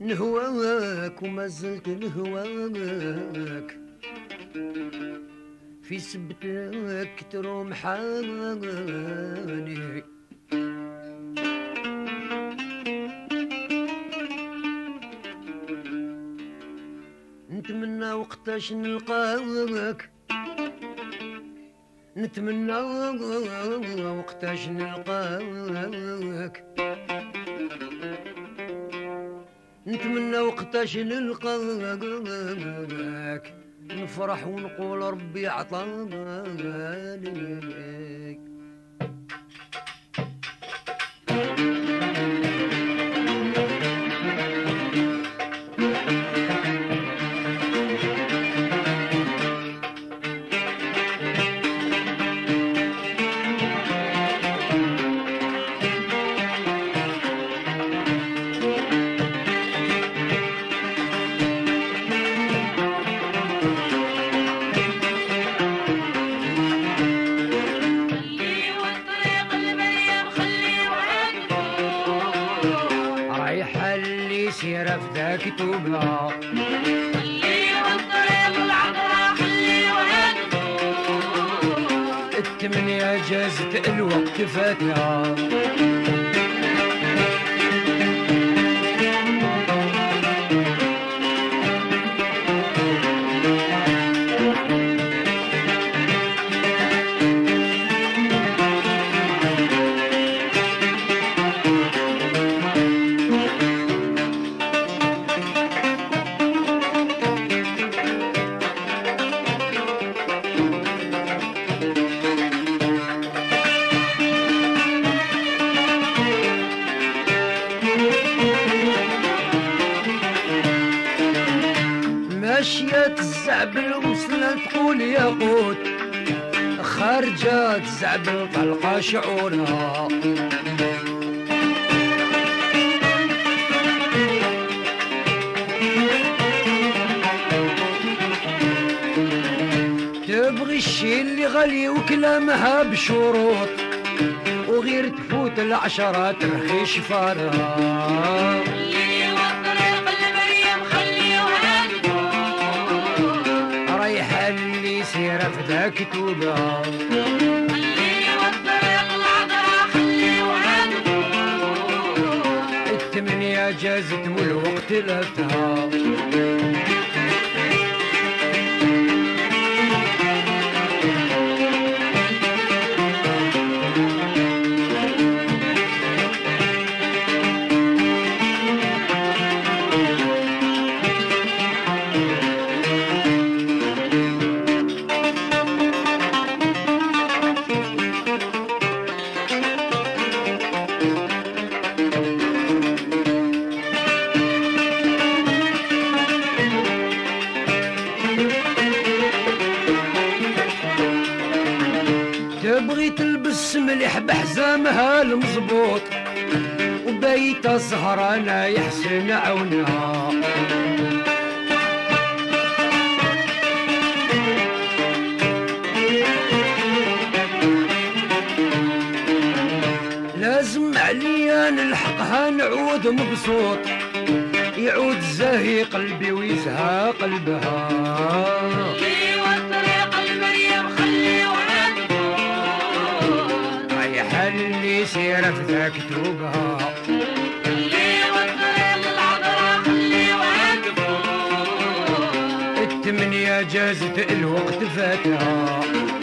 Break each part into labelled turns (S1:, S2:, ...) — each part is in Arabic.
S1: نهواك وما زلت نهواك، في سبتك تروم حالي. نتمنى وقتاش نلقاك، نتمنى وقتاش نلقاك، نتمنى وقتاش نلقاك، نفرح ونقول ربي عطاني. سيرة في ذاك توبها
S2: خلي والطريق العذراء خلي وهدو،
S1: التمنية جازت الوقت فاتها. ماشية الزعبل وصلت تقول يا قوت، خارجة الزعبل طلقة شعورها. تبغي الشي اللي غالي وكلامها بشروط، وغير تفوت العشرة ترخي شفارها. سيرة في ذاك توبها
S2: خلي والطريق العذراء خلي وهدو،
S1: التمنية جازت والوقت لفتها. تبغي تلبس مليح بحزامها المزبوط، وبيت سهرانة يحسن عونها. لازم عليا نلحقها نعود مبسوط، يعود زاهي قلبي ويزهى قلبها. اللي سيرة في ذاك توبها
S2: خلي والطريق العذراء خلي وهدو،
S1: التمنية جازت الوقت فاتها.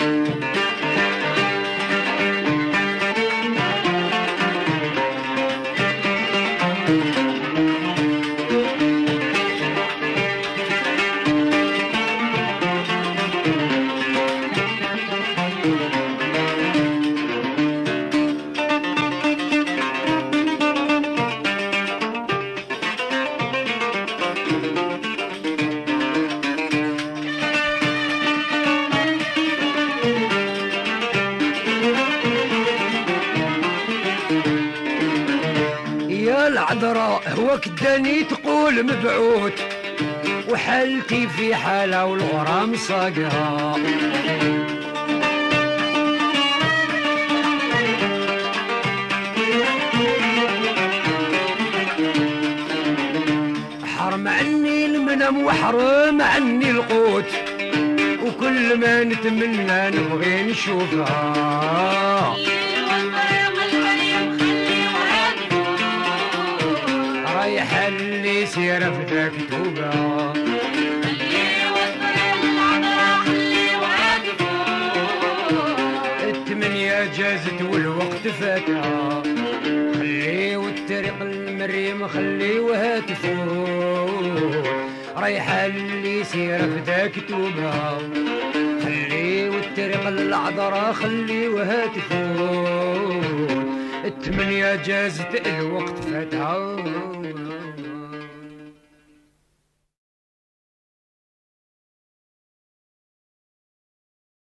S1: العذراء هو كداني تقول مبعوث، وحالتي في حالة والغرام صاقها. مادام وحرم عني القوت وكل ما نتمنى نبغي نشوفها رايحة اللي سيرة في ذاك توبة الثمانية جازت والوقت فاتها خليو الطريق المريم خليوها تفوت رايحة اللي سيرة في ذاك توبة خليو الطريق العذراء خليوها تفوت الثمانية جازت الوقت فاتها